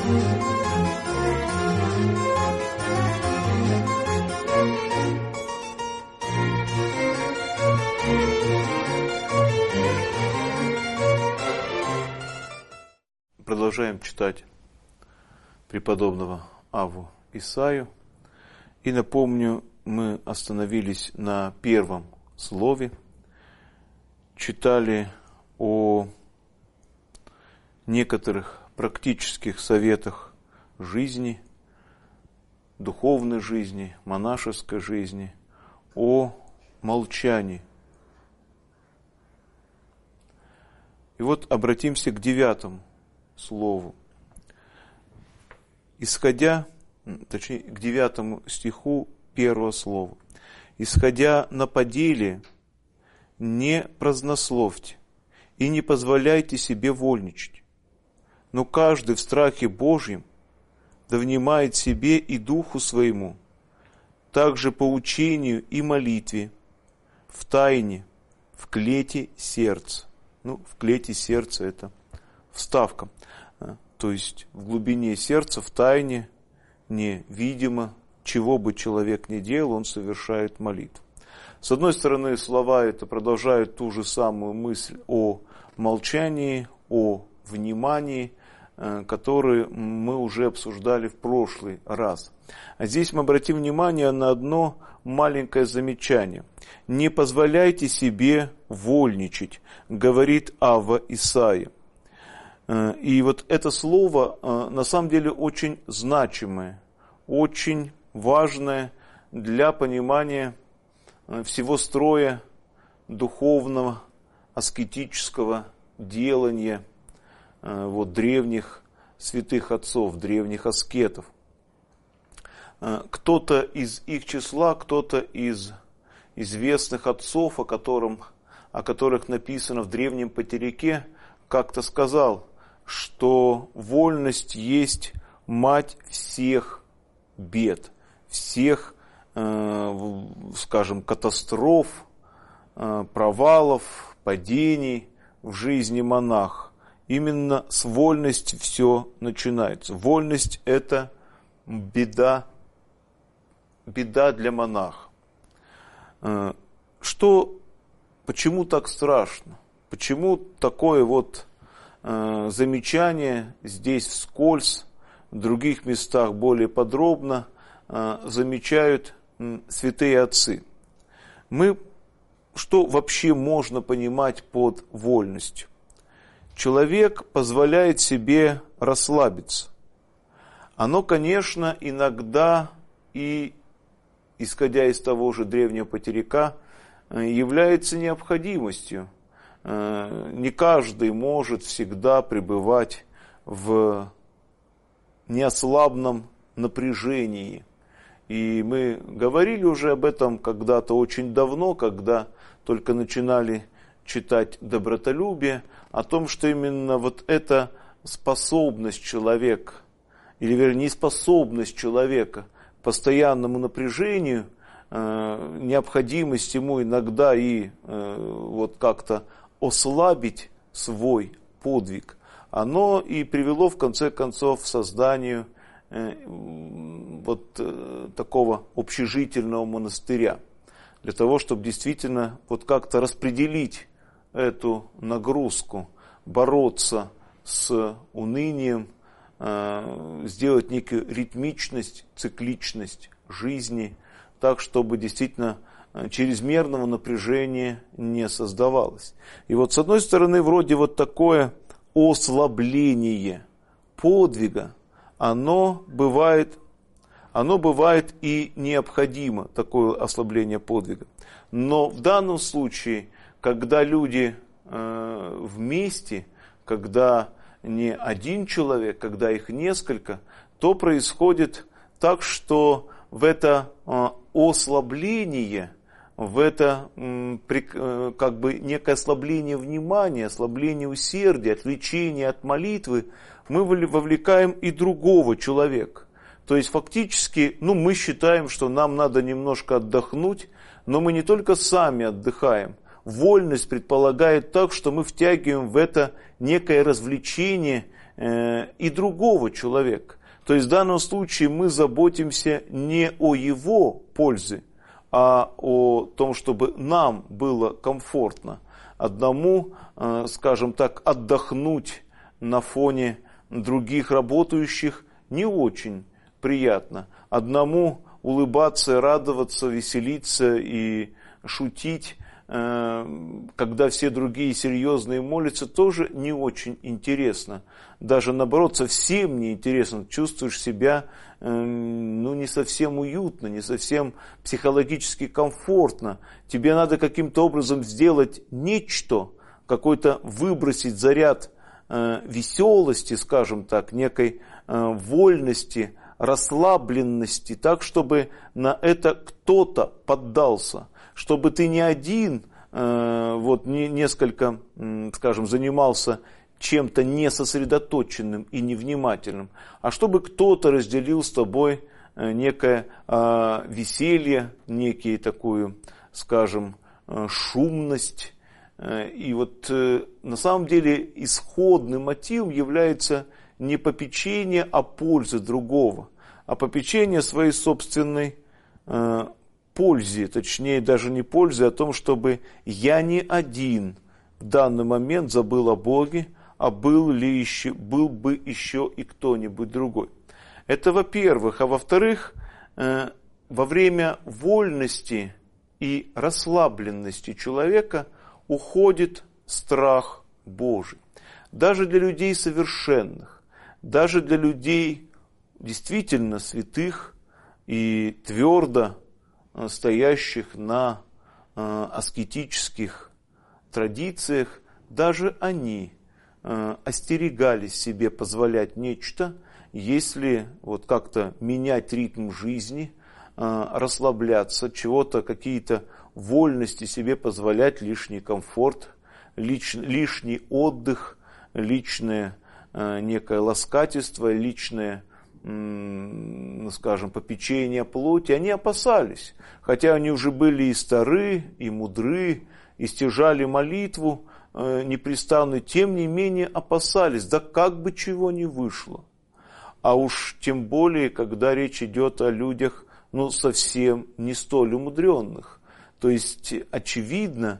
Продолжаем читать преподобного Авву Исаию. И напомню, мы остановились на первом слове, читали о некоторых практических советах жизни, духовной жизни, монашеской жизни, о молчании. И вот обратимся к 9 слову. Исходя, точнее, к 9 стиху 1 слова. «Исходя на поделие, не празднословьте и не позволяйте себе вольничать, но каждый в страхе Божьем да внимает себе и духу своему, также по учению и молитве, в тайне, в клете сердца». В клете сердца это вставка. То есть в глубине сердца, в тайне, невидимо, чего бы человек ни делал, он совершает молитву. С одной стороны, слова это продолжают ту же самую мысль о молчании, о внимании, которую мы уже обсуждали в прошлый раз. А здесь мы обратим внимание на одно маленькое замечание. «Не позволяйте себе вольничать», говорит Авва Исаия. И вот это слово на самом деле очень значимое, очень важное для понимания всего строя духовного, аскетического делания древних святых отцов, древних аскетов. Кто-то из их числа, кто-то из известных отцов, о которых написано в древнем Патерике, как-то сказал, что вольность есть мать всех бед, всех, скажем, катастроф, провалов, падений в жизни монаха. Именно с вольности все начинается. Вольность – это беда для монаха. Почему так страшно? Почему такое замечание здесь вскользь, в других местах более подробно замечают святые отцы? Что вообще можно понимать под вольностью? Человек позволяет себе расслабиться. Оно, конечно, иногда и, исходя из того же древнего Патерика, является необходимостью. Не каждый может всегда пребывать в неослабном напряжении. И мы говорили уже об этом когда-то очень давно, когда только начинали читать добротолюбие, о том, что именно эта способность человека, или вернее способность человека к постоянному напряжению, необходимость ему иногда и как-то ослабить свой подвиг, оно и привело в конце концов к созданию такого общежительного монастыря, для того, чтобы действительно как-то распределить эту нагрузку, бороться с унынием, сделать некую ритмичность, цикличность жизни, так, чтобы действительно чрезмерного напряжения не создавалось. И с одной стороны, вроде такое ослабление подвига, оно бывает и необходимо, такое ослабление подвига. Но в данном случае, когда люди вместе, когда не один человек, когда их несколько, то происходит так, что в это ослабление, в это некое ослабление внимания, ослабление усердия, отвлечение от молитвы, мы вовлекаем и другого человека. То есть фактически, мы считаем, что нам надо немножко отдохнуть, но мы не только сами отдыхаем. Вольность предполагает так, что мы втягиваем в это некое развлечение, и другого человека. То есть в данном случае мы заботимся не о его пользе, а о том, чтобы нам было комфортно. Одному, скажем так, отдохнуть на фоне других работающих не очень приятно. Одному улыбаться, радоваться, веселиться и шутить, когда все другие серьезные молятся, тоже не очень интересно. Даже наоборот, совсем не интересно. Чувствуешь себя не совсем уютно, не совсем психологически комфортно. Тебе надо каким-то образом сделать нечто, какой-то выбросить заряд веселости, скажем так, некой вольности, расслабленности, так, чтобы на это кто-то поддался. Чтобы ты не один, несколько, скажем, занимался чем-то несосредоточенным и невнимательным, а чтобы кто-то разделил с тобой некое веселье, некие такую, скажем, шумность. И на самом деле исходным мотивом является не попечение о пользе другого, а попечение своей собственной пользе, точнее даже не пользе, а о том, чтобы я не один в данный момент забыл о Боге, а был бы еще и кто-нибудь другой. Это во-первых. А во-вторых, во время вольности и расслабленности человека уходит страх Божий. Даже для людей совершенных, даже для людей действительно святых и твердо стоящих на аскетических традициях, даже они остерегались себе позволять нечто, если как-то менять ритм жизни, расслабляться, чего-то, какие-то вольности себе позволять, лишний комфорт, лишний отдых, личное некое ласкательство, личное, скажем, попечение плоти, они опасались. Хотя они уже были и стары, и мудры, и стяжали молитву непрестанно, тем не менее опасались, да как бы чего не вышло. А уж тем более, когда речь идет о людях, совсем не столь умудренных. То есть, очевидно,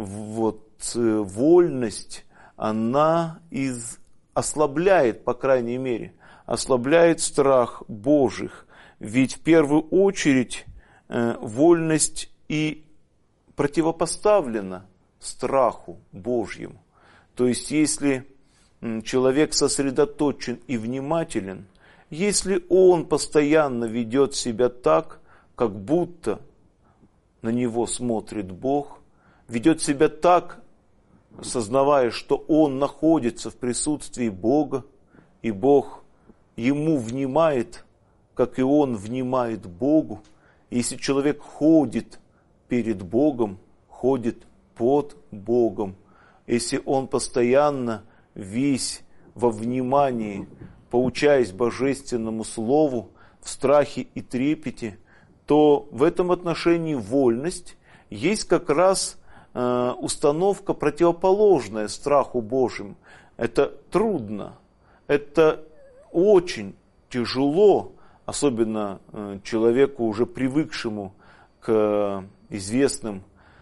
вольность, она ослабляет, по крайней мере, ослабляет страх Божих. Ведь в первую очередь вольность и противопоставлена страху Божьему. То есть, если человек сосредоточен и внимателен, если он постоянно ведет себя так, как будто на него смотрит Бог, ведет себя так, сознавая, что он находится в присутствии Бога, и Бог ему внимает, как и он внимает Богу. Если человек ходит перед Богом, ходит под Богом, если он постоянно весь во внимании, поучаясь Божественному Слову, в страхе и трепете, то в этом отношении вольность есть как раз установка противоположная страху Божьему. Это трудно, это очень тяжело, особенно человеку, уже привыкшему к известным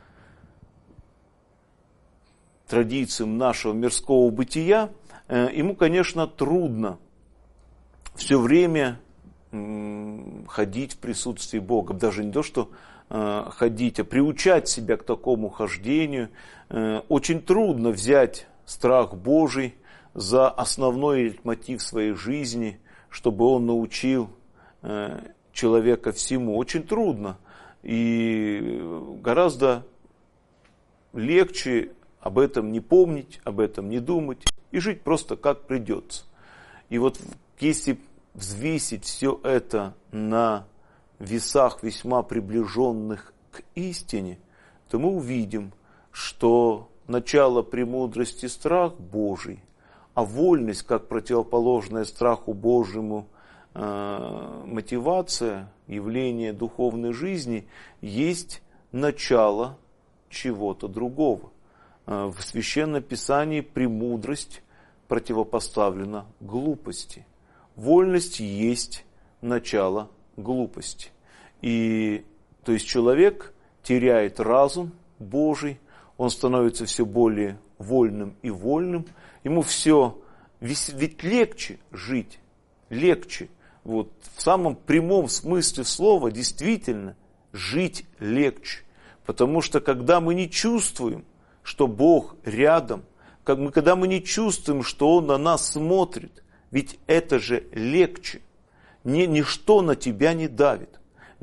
традициям нашего мирского бытия. Ему, конечно, трудно все время ходить в присутствии Бога. Даже не то, что ходить, а приучать себя к такому хождению. Очень трудно взять страх Божий за основной мотив своей жизни, чтобы он научил человека всему. Очень трудно. И гораздо легче об этом не помнить, об этом не думать и жить просто как придется. И если взвесить все это на весах, весьма приближенных к истине, то мы увидим, что начало премудрости страх Божий, а вольность, как противоположная страху Божьему мотивация, явление духовной жизни, есть начало чего-то другого. В Священном Писании премудрость противопоставлена глупости. Вольность есть начало глупости. И то есть человек теряет разум Божий, он становится все более вольным и вольным, ему все, ведь легче жить, легче. Вот в самом прямом смысле слова действительно жить легче. Потому что когда мы не чувствуем, что Бог рядом, когда мы не чувствуем, что Он на нас смотрит, ведь это же легче. Ничто на тебя не давит.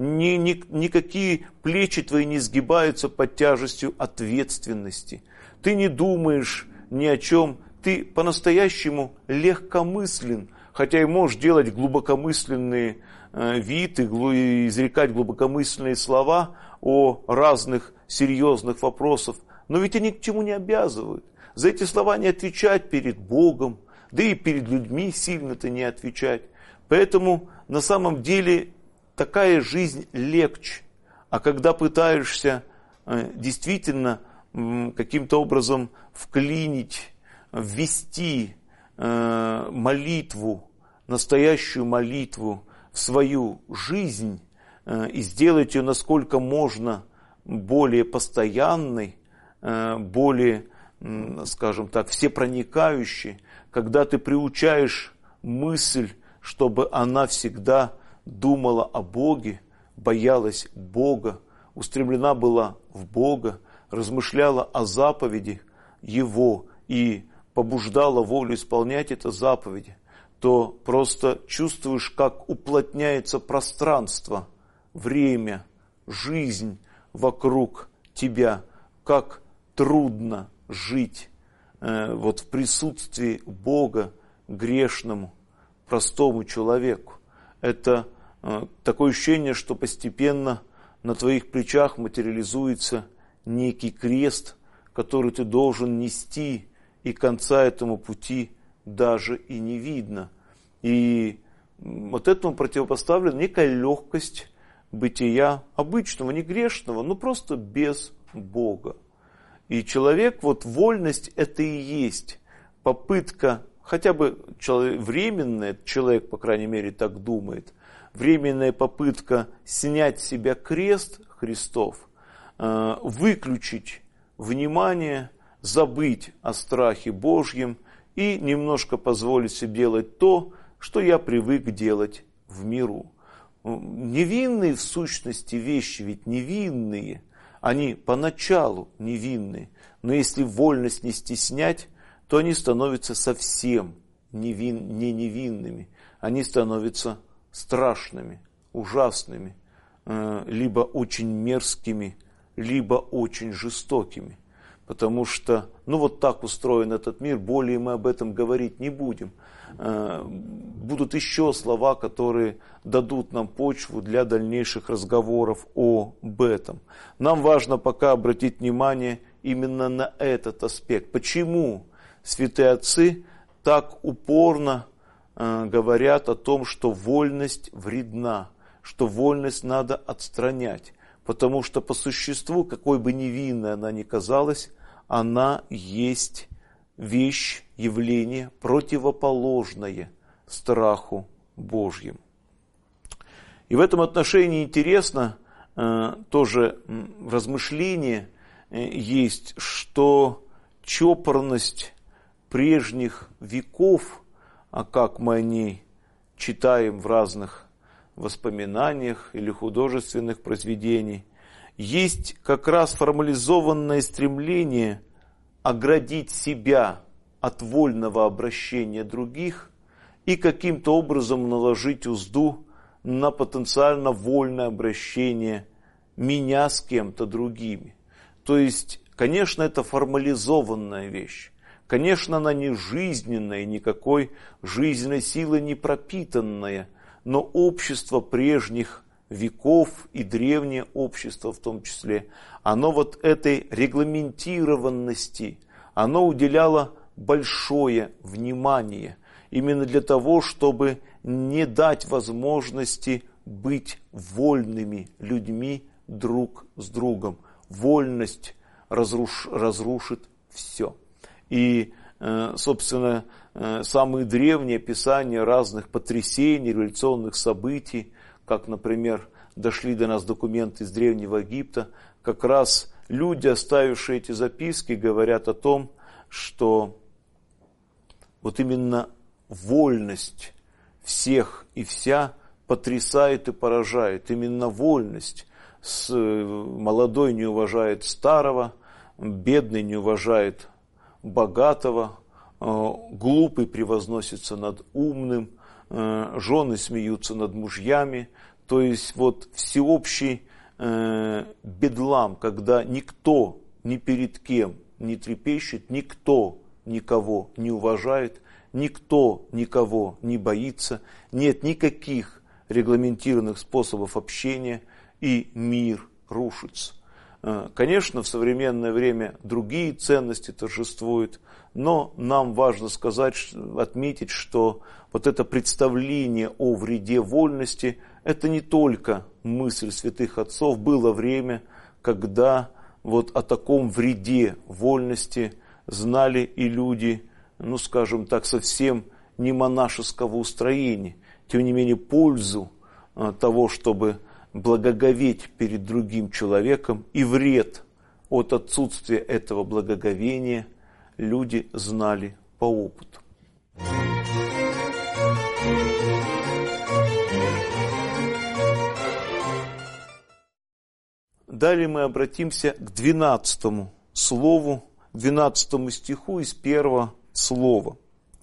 Никакие плечи твои не сгибаются под тяжестью ответственности. Ты не думаешь ни о чем, ты по-настоящему легкомыслен, хотя и можешь делать глубокомысленные вид и изрекать глубокомысленные слова о разных серьезных вопросах, но ведь они к чему не обязывают. За эти слова не отвечать перед Богом, да и перед людьми сильно-то не отвечать. Поэтому на самом деле такая жизнь легче. А когда пытаешься действительно каким-то образом вклинить, ввести молитву, настоящую молитву в свою жизнь и сделать ее насколько можно более постоянной, более, скажем так, всепроникающей, когда ты приучаешь мысль, чтобы она всегда думала о Боге, боялась Бога, устремлена была в Бога, размышляла о заповедях Его и побуждала волю исполнять это заповеди, то просто чувствуешь, как уплотняется пространство, время, жизнь вокруг тебя, как трудно жить вот в присутствии Бога грешному, простому человеку. Это такое ощущение, что постепенно на твоих плечах материализуется некий крест, который ты должен нести, и конца этому пути даже и не видно. И вот этому противопоставлена некая легкость бытия обычного, не грешного, но просто без Бога. И человек, вот вольность это и есть попытка, хотя бы временная, человек, по крайней мере, так думает, временная попытка снять с себя крест Христов, выключить внимание, забыть о страхе Божьем и немножко позволить себе делать то, что я привык делать в миру. Невинные в сущности вещи, ведь невинные, они поначалу невинные, но если вольность не стеснять, то они становятся совсем не невинными, они становятся страшными, ужасными, либо очень мерзкими, либо очень жестокими. Потому что, вот так устроен этот мир, более мы об этом говорить не будем. Будут еще слова, которые дадут нам почву для дальнейших разговоров об этом. Нам важно пока обратить внимание именно на этот аспект. Почему святые отцы так упорно говорят о том, что вольность вредна, что вольность надо отстранять? Потому что по существу, какой бы невинной она ни казалась, она есть вещь, явление противоположное страху Божьему. И в этом отношении интересно тоже размышление есть, что чопорность прежних веков, а как мы о ней читаем в разных воспоминаниях или художественных произведениях, есть как раз формализованное стремление оградить себя от вольного обращения других и каким-то образом наложить узду на потенциально вольное обращение меня с кем-то другими. То есть, конечно, это формализованная вещь. Конечно, она не жизненная, никакой жизненной силой не пропитанная, но общество прежних веков и древнее общество в том числе, оно вот этой регламентированности, оно уделяло большое внимание именно для того, чтобы не дать возможности быть вольными людьми друг с другом. Вольность разрушит все. И, собственно, самые древние описания разных потрясений, революционных событий, как, например, дошли до нас документы из Древнего Египта, как раз люди, оставившие эти записки, говорят о том, что вот именно вольность всех и вся потрясает и поражает. Именно вольность. Молодой не уважает старого, бедный не уважает богатого, глупый превозносится над умным, жены смеются над мужьями. То есть вот всеобщий бедлам, когда никто ни перед кем не трепещет, никто никого не уважает, никто никого не боится, нет никаких регламентированных способов общения, и мир рушится. Конечно, в современное время другие ценности торжествуют, но нам важно отметить, что вот это представление о вреде вольности – это не только мысль святых отцов. Было время, когда вот о таком вреде вольности знали и люди, скажем так, совсем не монашеского устроения. Тем не менее, пользу того, чтобы благоговеть перед другим человеком, и вред от отсутствия этого благоговения люди знали по опыту. Далее мы обратимся к 12 слову, 12 стиху из 1 слова.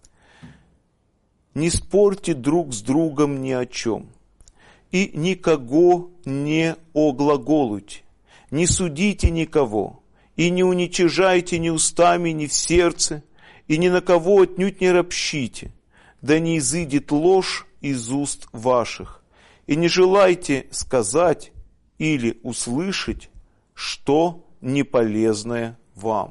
«Не спорьте друг с другом ни о чем, и никого не оглаголуйте, не судите никого, и не уничижайте ни устами, ни в сердце, и ни на кого отнюдь не ропщите, да не изыдет ложь из уст ваших, и не желайте сказать или услышать, что неполезное вам».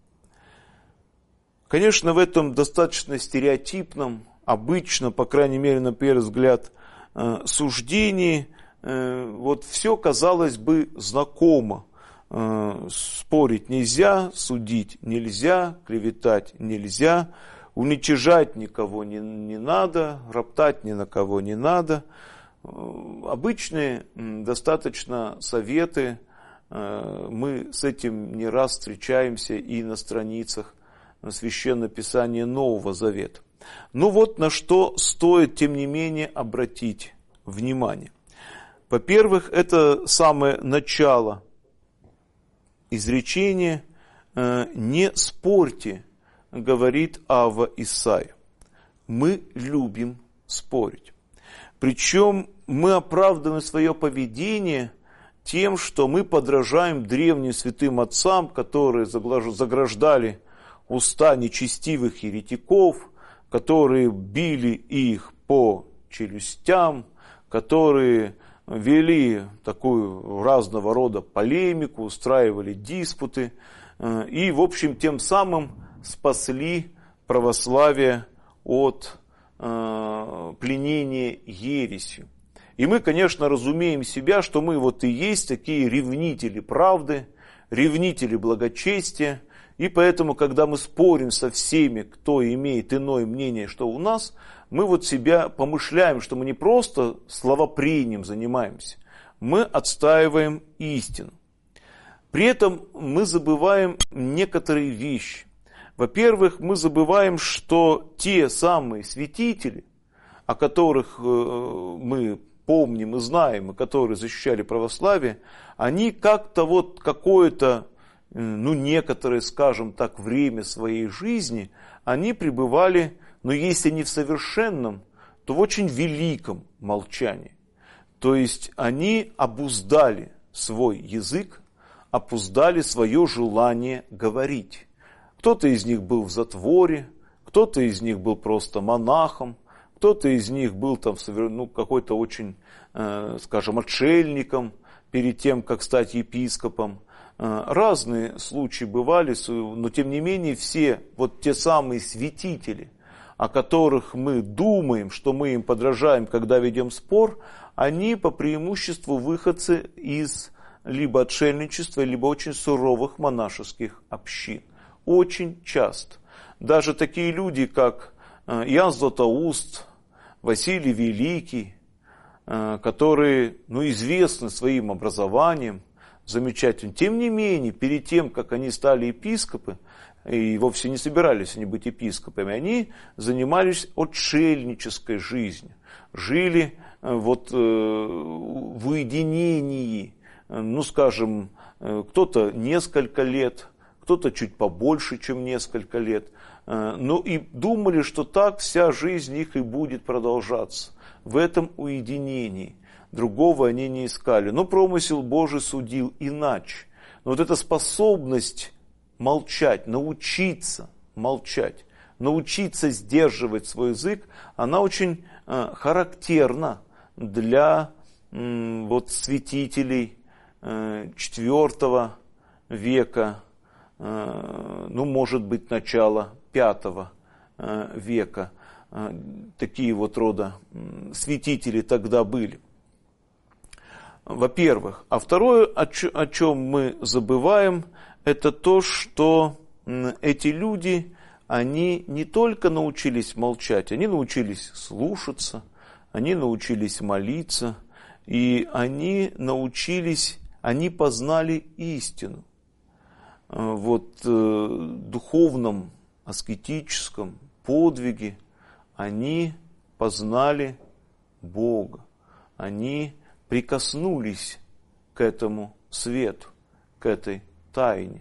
Конечно, в этом достаточно стереотипном, обычно, по крайней мере, на первый взгляд, суждении, вот все, казалось бы, знакомо. Спорить нельзя, судить нельзя, клеветать нельзя, уничижать никого не надо, роптать ни на кого не надо. Обычные достаточно советы, мы с этим не раз встречаемся и на страницах Священного Писания Нового Завета. Но вот на что стоит, тем не менее, обратить внимание. Во-первых, это самое начало изречения «не спорьте», говорит Авва Исаия. Мы любим спорить. Причем мы оправдываем свое поведение тем, что мы подражаем древним святым отцам, которые заграждали уста нечестивых еретиков, которые били их по челюстям, которые вели такую разного рода полемику, устраивали диспуты и, в общем, тем самым спасли православие от пленения ересью. И мы, конечно, разумеем себя, что мы вот и есть такие ревнители правды, ревнители благочестия. И поэтому, когда мы спорим со всеми, кто имеет иное мнение, что у нас, мы вот себя помышляем, что мы не просто словопрением занимаемся, мы отстаиваем истину. При этом мы забываем некоторые вещи. Во-первых, мы забываем, что те самые святители, о которых мы помним и знаем, и которые защищали православие, они как-то вот какое-то, некоторое, скажем так, время своей жизни, они пребывали, но если не в совершенном, то в очень великом молчании. То есть они обуздали свой язык, обуздали свое желание говорить. Кто-то из них был в затворе, кто-то из них был просто монахом, кто-то из них был там какой-то очень, скажем, отшельником перед тем, как стать епископом. Разные случаи бывали, но тем не менее все вот те самые святители, о которых мы думаем, что мы им подражаем, когда ведем спор, они по преимуществу выходцы из либо отшельничества, либо очень суровых монашеских общин. Очень часто. Даже такие люди, как Иоанн Златоуст, Василий Великий, которые известны своим образованием, замечательным. Тем не менее, перед тем, как они стали епископы, и вовсе не собирались они быть епископами, они занимались отшельнической жизнью, жили в уединении, скажем, кто-то несколько лет, кто-то чуть побольше, чем несколько лет, и думали, что так вся жизнь их и будет продолжаться, в этом уединении. Другого они не искали. Но промысел Божий судил иначе. Но вот эта способность молчать, научиться молчать, научиться сдерживать свой язык, она очень характерна для святителей IV века, может быть, начала V века. Такие рода святители тогда были. Во-первых. А второе, о чем мы забываем, это то, что эти люди, они не только научились молчать, они научились слушаться, они научились молиться, и они познали истину. Духовном, аскетическом подвиге они познали Бога, они прикоснулись к этому свету, к этой тайне.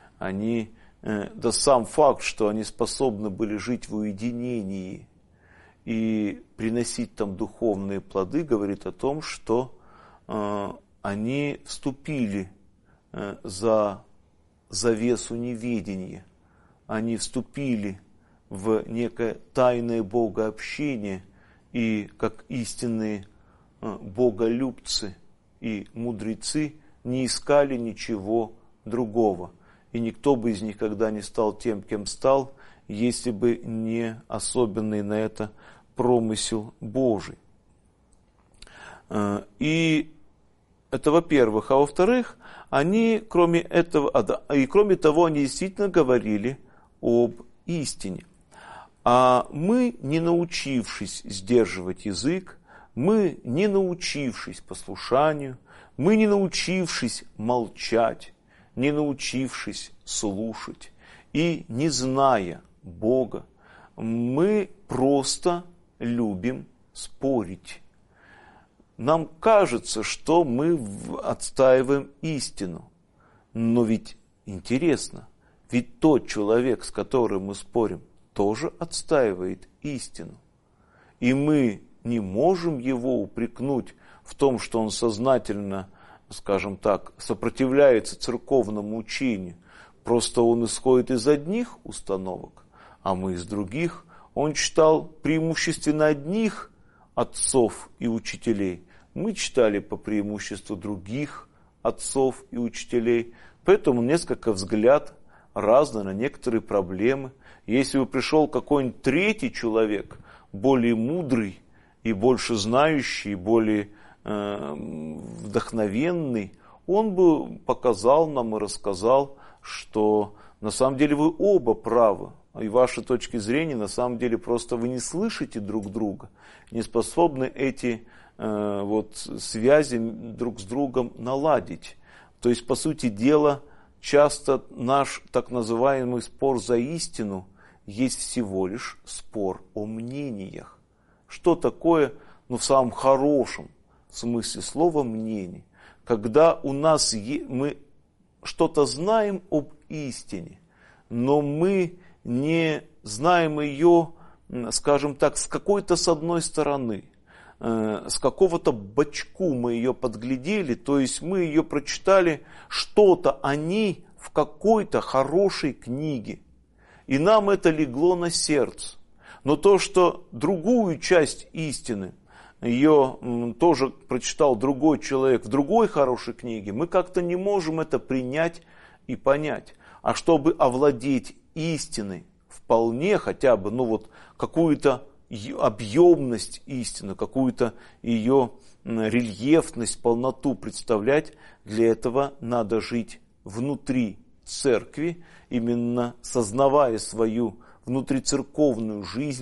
Сам факт, что они способны были жить в уединении и приносить там духовные плоды, говорит о том, что они вступили за завесу неведения, они вступили в некое тайное богообщение, и как истинные боголюбцы и мудрецы не искали ничего другого. И никто бы из них никогда не стал тем, кем стал, если бы не особенный на это промысел Божий. И это во-первых. А во-вторых, они, кроме того, они действительно говорили об истине. А мы, не научившись сдерживать язык, мы, не научившись послушанию, мы, не научившись молчать, не научившись слушать и не зная Бога, мы просто любим спорить. Нам кажется, что мы отстаиваем истину. Но ведь интересно, ведь тот человек, с которым мы спорим, тоже отстаивает истину. И мы не можем его упрекнуть в том, что он сознательно, скажем так, сопротивляется церковному учению. Просто он исходит из одних установок, а мы из других. Он читал преимущественно одних отцов и учителей. Мы читали по преимуществу других отцов и учителей. Поэтому несколько взгляд разный на некоторые проблемы. Если бы пришел какой-нибудь третий человек, более мудрый и больше знающий, более вдохновенный, он бы показал нам и рассказал, что на самом деле вы оба правы. И ваши точки зрения, на самом деле, просто вы не слышите друг друга, не способны эти связи друг с другом наладить. То есть, по сути дела, часто наш так называемый спор за истину есть всего лишь спор о мнениях. Что такое, в самом хорошем смысле слова, мнение? Когда мы что-то знаем об истине, но мы не знаем ее, скажем так, с какой-то с одной стороны, с какого-то бочку мы ее подглядели, то есть мы ее прочитали что-то о ней в какой-то хорошей книге, и нам это легло на сердце. Но то, что другую часть истины, ее тоже прочитал другой человек в другой хорошей книге, мы как-то не можем это принять и понять. А чтобы овладеть истиной вполне, хотя бы, какую-то объемность истины, какую-то ее рельефность, полноту представлять, для этого надо жить внутри церкви, именно сознавая свою внутрицерковную жизнь,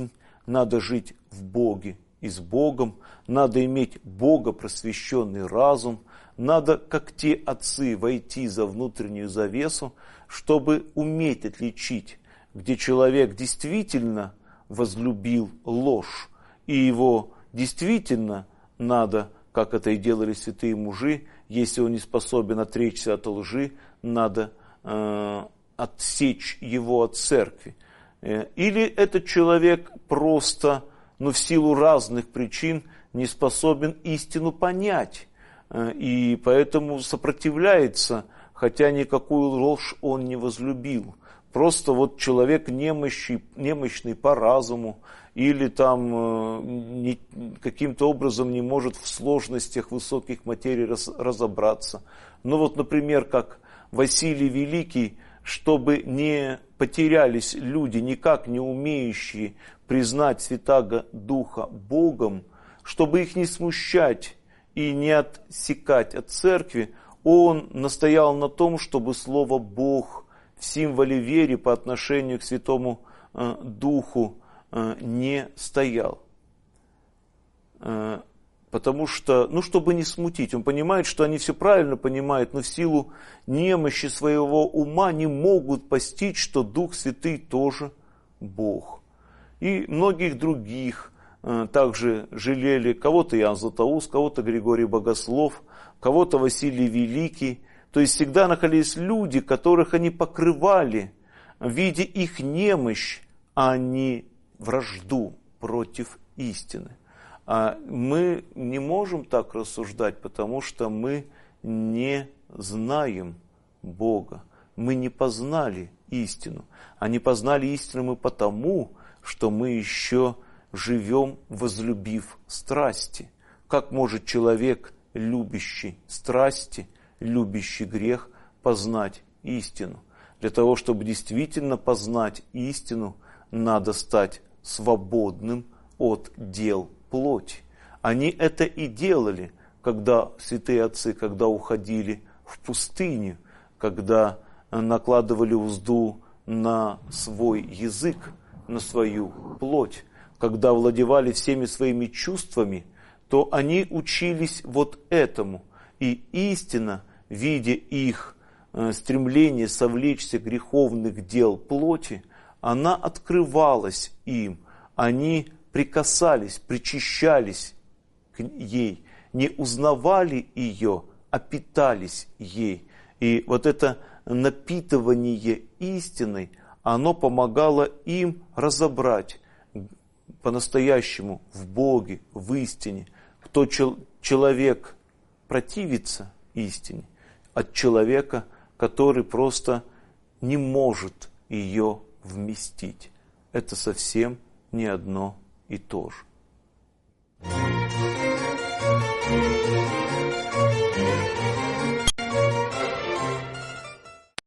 надо жить в Боге и с Богом, надо иметь богопросвященный разум, надо, как те отцы, войти за внутреннюю завесу, чтобы уметь отличить, где человек действительно возлюбил ложь, и его действительно надо, как это и делали святые мужи, если он не способен отречься от лжи, надо отсечь его от церкви. Или этот человек просто, в силу разных причин, не способен истину понять, и поэтому сопротивляется, хотя никакую ложь он не возлюбил. Просто вот человек немощный по разуму, или там каким-то образом не может в сложностях высоких материй разобраться. Например, как Василий Великий, чтобы не потерялись люди, никак не умеющие признать Святаго Духа Богом, чтобы их не смущать и не отсекать от церкви, он настоял на том, чтобы слово «Бог» в символе веры по отношению к Святому Духу не стоял. Потому что, чтобы не смутить, он понимает, что они все правильно понимают, но в силу немощи своего ума не могут постичь, что Дух Святый тоже Бог. И многих других также жалели, кого-то Иоанн Златоуст, кого-то Григорий Богослов, кого-то Василий Великий. То есть всегда находились люди, которых они покрывали, видя их немощь, а не вражду против истины. А мы не можем так рассуждать, потому что мы не знаем Бога. Мы не познали истину. А не познали истину мы потому, что мы еще живем, возлюбив страсти. Как может человек, любящий страсти, любящий грех, познать истину? Для того, чтобы действительно познать истину, надо стать свободным от дел плоти. Они это и делали, когда святые отцы, когда уходили в пустыню, когда накладывали узду на свой язык, на свою плоть, когда владевали всеми своими чувствами, то они учились вот этому. И истина, видя их стремление совлечься греховных дел плоти, она открывалась им. Они прикасались, причащались к ей, не узнавали ее, а питались ей. И вот это напитывание истиной, оно помогало им разобрать по-настоящему в Боге, в истине, кто человек противится истине, от человека, который просто не может ее вместить. Это совсем не одно и то же.